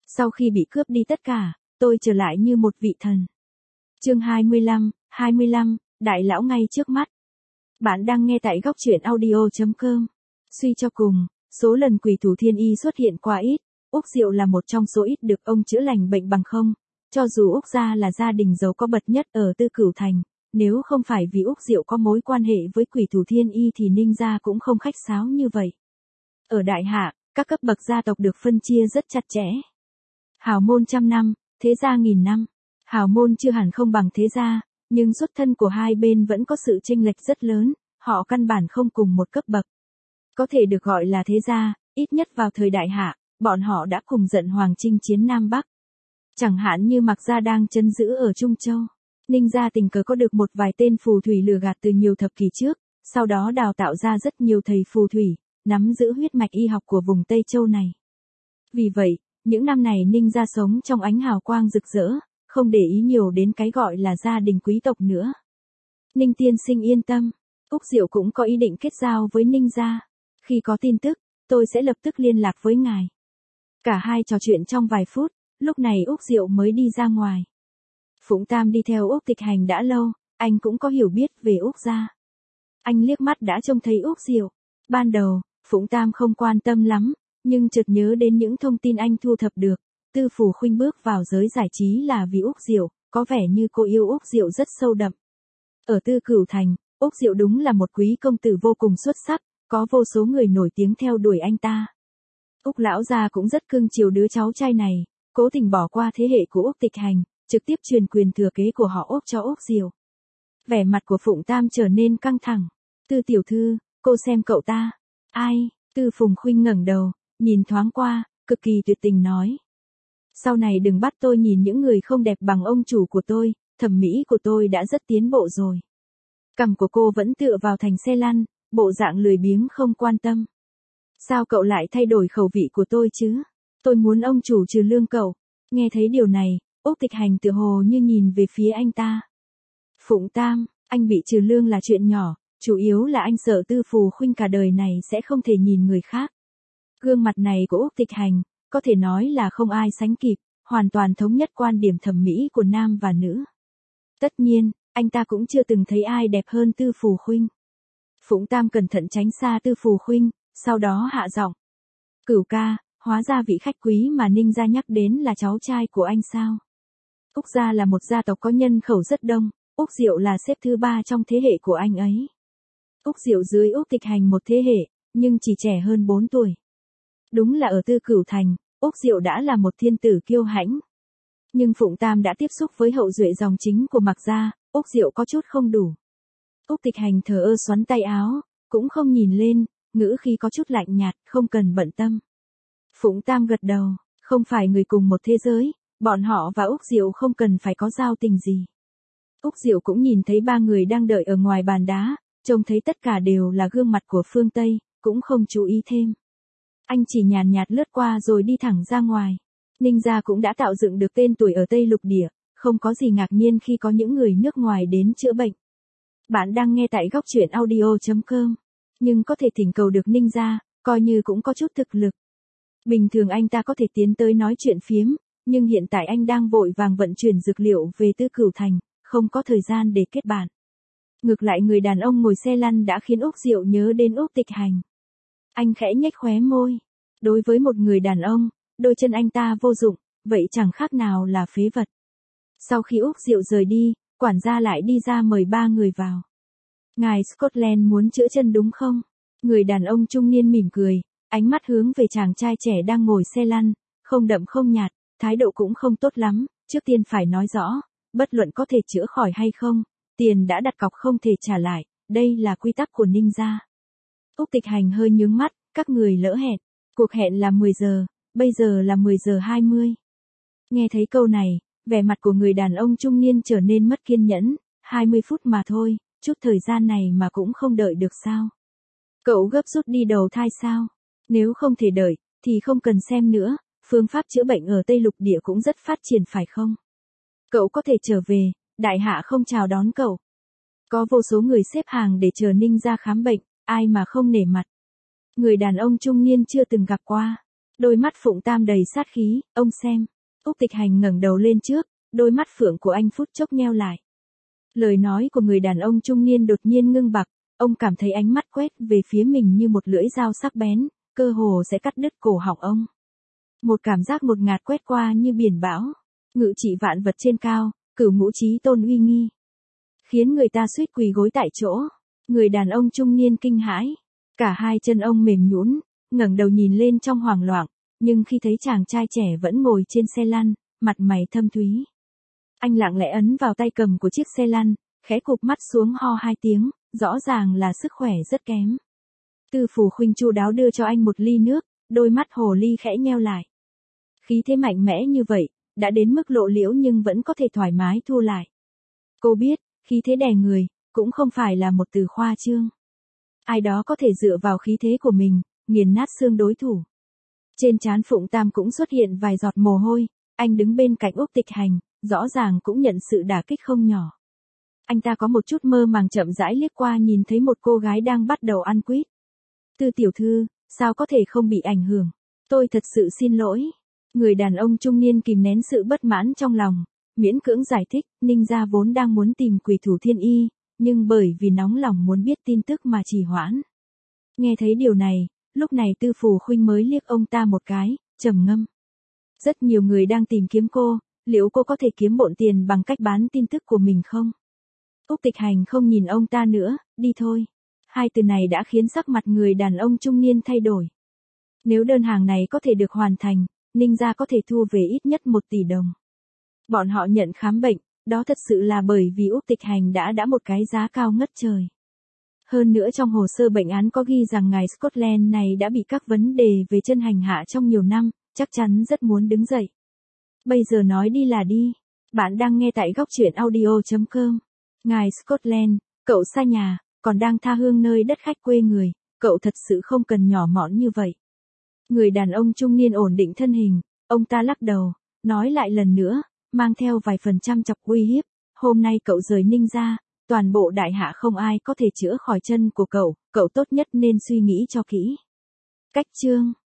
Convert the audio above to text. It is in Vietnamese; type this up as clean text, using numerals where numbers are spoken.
Sau khi bị cướp đi tất cả, tôi trở lại như một vị thần. Chương 25, đại lão ngay trước mắt. Bạn đang nghe tại góc truyện audio.com. Suy cho cùng, số lần quỷ thủ thiên y xuất hiện quá ít, Úc Diệu là một trong số ít được ông chữa lành bệnh bằng không. Cho dù Úc gia là gia đình giàu có bậc nhất ở Tư Cửu Thành, nếu không phải vì Úc Diệu có mối quan hệ với quỷ thủ thiên y thì Ninh gia cũng không khách sáo như vậy. Ở Đại Hạ, các cấp bậc gia tộc được phân chia rất chặt chẽ. Hào môn trăm năm, thế gia nghìn năm. Hào môn chưa hẳn không bằng thế gia, nhưng xuất thân của hai bên vẫn có sự chênh lệch rất lớn, họ căn bản không cùng một cấp bậc. Có thể được gọi là thế gia, ít nhất vào thời Đại Hạ, bọn họ đã cùng giận Hoàng chinh chiến Nam Bắc. Chẳng hạn như Mạc gia đang trấn giữ ở Trung Châu, Ninh gia tình cờ có được một vài tên phù thủy lừa gạt từ nhiều thập kỷ trước, sau đó đào tạo ra rất nhiều thầy phù thủy, nắm giữ huyết mạch y học của vùng Tây Châu này. Vì vậy, những năm này Ninh gia sống trong ánh hào quang rực rỡ, không để ý nhiều đến cái gọi là gia đình quý tộc nữa. Ninh tiên sinh yên tâm, Úc Diệu cũng có ý định kết giao với Ninh gia. Khi có tin tức, tôi sẽ lập tức liên lạc với ngài. Cả hai trò chuyện trong vài phút, lúc này Úc Diệu mới đi ra ngoài. Phụng Tam đi theo Úc Tịch Hành đã lâu, anh cũng có hiểu biết về Úc gia. Anh liếc mắt đã trông thấy Úc Diệu. Ban đầu, Phụng Tam không quan tâm lắm, nhưng chợt nhớ đến những thông tin anh thu thập được. Tư Phủ Khuynh bước vào giới giải trí là vì Úc Diệu, có vẻ như cô yêu Úc Diệu rất sâu đậm. Ở Tư Cửu Thành, Úc Diệu đúng là một quý công tử vô cùng xuất sắc, có vô số người nổi tiếng theo đuổi anh ta. Úc lão gia cũng rất cưng chiều đứa cháu trai này, cố tình bỏ qua thế hệ của Úc Tịch Hành, trực tiếp truyền quyền thừa kế của họ Úc cho Úc Diệu. Vẻ mặt của Phụng Tam trở nên căng thẳng. Tư tiểu thư, cô xem cậu ta. Ai? Tư Phùng Khuynh ngẩng đầu, nhìn thoáng qua, cực kỳ tuyệt tình nói. Sau này đừng bắt tôi nhìn những người không đẹp bằng ông chủ của tôi, thẩm mỹ của tôi đã rất tiến bộ rồi. Cằm của cô vẫn tựa vào thành xe lăn, bộ dạng lười biếng không quan tâm. Sao cậu lại thay đổi khẩu vị của tôi chứ? Tôi muốn ông chủ trừ lương cậu. Nghe thấy điều này, Úc Tịch Hành tựa hồ như nhìn về phía anh ta. Phụng Tam, anh bị trừ lương là chuyện nhỏ, chủ yếu là anh sợ Tư Phù Khuynh cả đời này sẽ không thể nhìn người khác. Gương mặt này của Úc Tịch Hành, có thể nói là không ai sánh kịp, hoàn toàn thống nhất quan điểm thẩm mỹ của nam và nữ. Tất nhiên, anh ta cũng chưa từng thấy ai đẹp hơn Tư Phù Khuynh. Phụng Tam cẩn thận tránh xa Tư Phù Khuynh, sau đó hạ giọng. Cửu ca, hóa ra vị khách quý mà Ninh gia nhắc đến là cháu trai của anh sao? Úc gia là một gia tộc có nhân khẩu rất đông, Úc Diệu là xếp thứ 3 trong thế hệ của anh ấy. Úc Diệu dưới Úc Tịch Hành một thế hệ, nhưng chỉ trẻ hơn 4 tuổi. Đúng là ở Tư Cửu Thành, Úc Diệu đã là một thiên tử kiêu hãnh. Nhưng Phụng Tam đã tiếp xúc với hậu duệ dòng chính của Mạc gia, Úc Diệu có chút không đủ. Úc Tịch Hành thờ ơ xoắn tay áo, cũng không nhìn lên, ngữ khí có chút lạnh nhạt, không cần bận tâm. Phụng Tam gật đầu, không phải người cùng một thế giới, bọn họ và Úc Diệu không cần phải có giao tình gì. Úc Diệu cũng nhìn thấy ba người đang đợi ở ngoài bàn đá, trông thấy tất cả đều là gương mặt của phương Tây, cũng không chú ý thêm. Anh chỉ nhàn nhạt lướt qua rồi đi thẳng ra ngoài. Ninh gia cũng đã tạo dựng được tên tuổi ở Tây Lục Địa, không có gì ngạc nhiên khi có những người nước ngoài đến chữa bệnh. Bạn đang nghe tại góc truyện audio.com. Nhưng có thể thỉnh cầu được Ninh gia, coi như cũng có chút thực lực. Bình thường anh ta có thể tiến tới nói chuyện phiếm, nhưng hiện tại anh đang vội vàng vận chuyển dược liệu về Tư Cửu Thành, không có thời gian để kết bạn. Ngược lại người đàn ông ngồi xe lăn đã khiến Úc Diệu nhớ đến Úc Tịch Hành. Anh khẽ nhếch khóe môi. Đối với một người đàn ông, đôi chân anh ta vô dụng, vậy chẳng khác nào là phế vật. Sau khi Úc Diệu rời đi, quản gia lại đi ra mời ba người vào. Ngài Scotland muốn chữa chân đúng không? Người đàn ông trung niên mỉm cười, ánh mắt hướng về chàng trai trẻ đang ngồi xe lăn, không đậm không nhạt, thái độ cũng không tốt lắm, trước tiên phải nói rõ, bất luận có thể chữa khỏi hay không, tiền đã đặt cọc không thể trả lại, đây là quy tắc của Ninh gia. Úc Tịch Hành hơi nhướng mắt, các người lỡ hẹn, cuộc hẹn là 10 giờ, bây giờ là 10 giờ 20. Nghe thấy câu này, vẻ mặt của người đàn ông trung niên trở nên mất kiên nhẫn, 20 phút mà thôi, chút thời gian này mà cũng không đợi được sao? Cậu gấp rút đi đầu thai sao? Nếu không thể đợi, thì không cần xem nữa, phương pháp chữa bệnh ở Tây Lục Địa cũng rất phát triển phải không? Cậu có thể trở về, đại hạ không chào đón cậu. Có vô số người xếp hàng để chờ Ninh gia khám bệnh, ai mà không nể mặt. Người đàn ông trung niên chưa từng gặp qua. Đôi mắt Phụng Tam đầy sát khí, ông xem. Úc Tịch Hành ngẩng đầu lên trước, đôi mắt phượng của anh phút chốc nheo lại. Lời nói của người đàn ông trung niên đột nhiên ngưng bặt, ông cảm thấy ánh mắt quét về phía mình như một lưỡi dao sắc bén, cơ hồ sẽ cắt đứt cổ họng ông. Một cảm giác ngột ngạt quét qua như biển bão, ngự trị vạn vật trên cao, cửu ngũ chí tôn uy nghi, khiến người ta suýt quỳ gối tại chỗ. Người đàn ông trung niên kinh hãi, cả hai chân ông mềm nhũn, ngẩng đầu nhìn lên trong hoảng loạn, nhưng khi thấy chàng trai trẻ vẫn ngồi trên xe lăn, mặt mày thâm thúy, anh lặng lẽ ấn vào tay cầm của chiếc xe lăn, khẽ cụp mắt xuống ho hai tiếng, rõ ràng là sức khỏe rất kém. Tư Phù Khuynh chu đáo đưa cho anh một ly nước, đôi mắt hồ ly khẽ nheo lại. Khí thế mạnh mẽ như vậy, đã đến mức lộ liễu nhưng vẫn có thể thoải mái thu lại. Cô biết, khí thế đè người, cũng không phải là một từ khoa trương. Ai đó có thể dựa vào khí thế của mình, nghiền nát xương đối thủ. Trên trán Phụng Tam cũng xuất hiện vài giọt mồ hôi, anh đứng bên cạnh Úc Tịch Hành, rõ ràng cũng nhận sự đả kích không nhỏ. Anh ta có một chút mơ màng chậm rãi liếc qua nhìn thấy một cô gái đang bắt đầu ăn quýt. Tư tiểu thư, sao có thể không bị ảnh hưởng? Tôi thật sự xin lỗi. Người đàn ông trung niên kìm nén sự bất mãn trong lòng, miễn cưỡng giải thích, Ninh gia vốn đang muốn tìm Quỷ Thủ Thiên Y, nhưng bởi vì nóng lòng muốn biết tin tức mà trì hoãn. Nghe thấy điều này, lúc này Tư Phù Khuynh mới liếc ông ta một cái, trầm ngâm. Rất nhiều người đang tìm kiếm cô, liệu cô có thể kiếm bộn tiền bằng cách bán tin tức của mình không? Úc Tịch Hành không nhìn ông ta nữa, đi thôi. Hai từ này đã khiến sắc mặt người đàn ông trung niên thay đổi. Nếu đơn hàng này có thể được hoàn thành, Ninh gia có thể thu về ít nhất 1 tỷ đồng. Bọn họ nhận khám bệnh, đó thật sự là bởi vì Úc Tịch Hành đã một cái giá cao ngất trời. Hơn nữa trong hồ sơ bệnh án có ghi rằng ngài Scotland này đã bị các vấn đề về chân hành hạ trong nhiều năm, chắc chắn rất muốn đứng dậy. Bây giờ nói đi là đi. Bạn đang nghe tại góc truyện audio.com. Ngài Scotland, cậu xa nhà, còn đang tha hương nơi đất khách quê người, cậu thật sự không cần nhỏ mọn như vậy. Người đàn ông trung niên ổn định thân hình, ông ta lắc đầu, nói lại lần nữa, mang theo vài phần trăm chọc uy hiếp, hôm nay cậu rời Ninh gia, toàn bộ đại hạ không ai có thể chữa khỏi chân của cậu tốt nhất nên suy nghĩ cho kỹ. Cách chương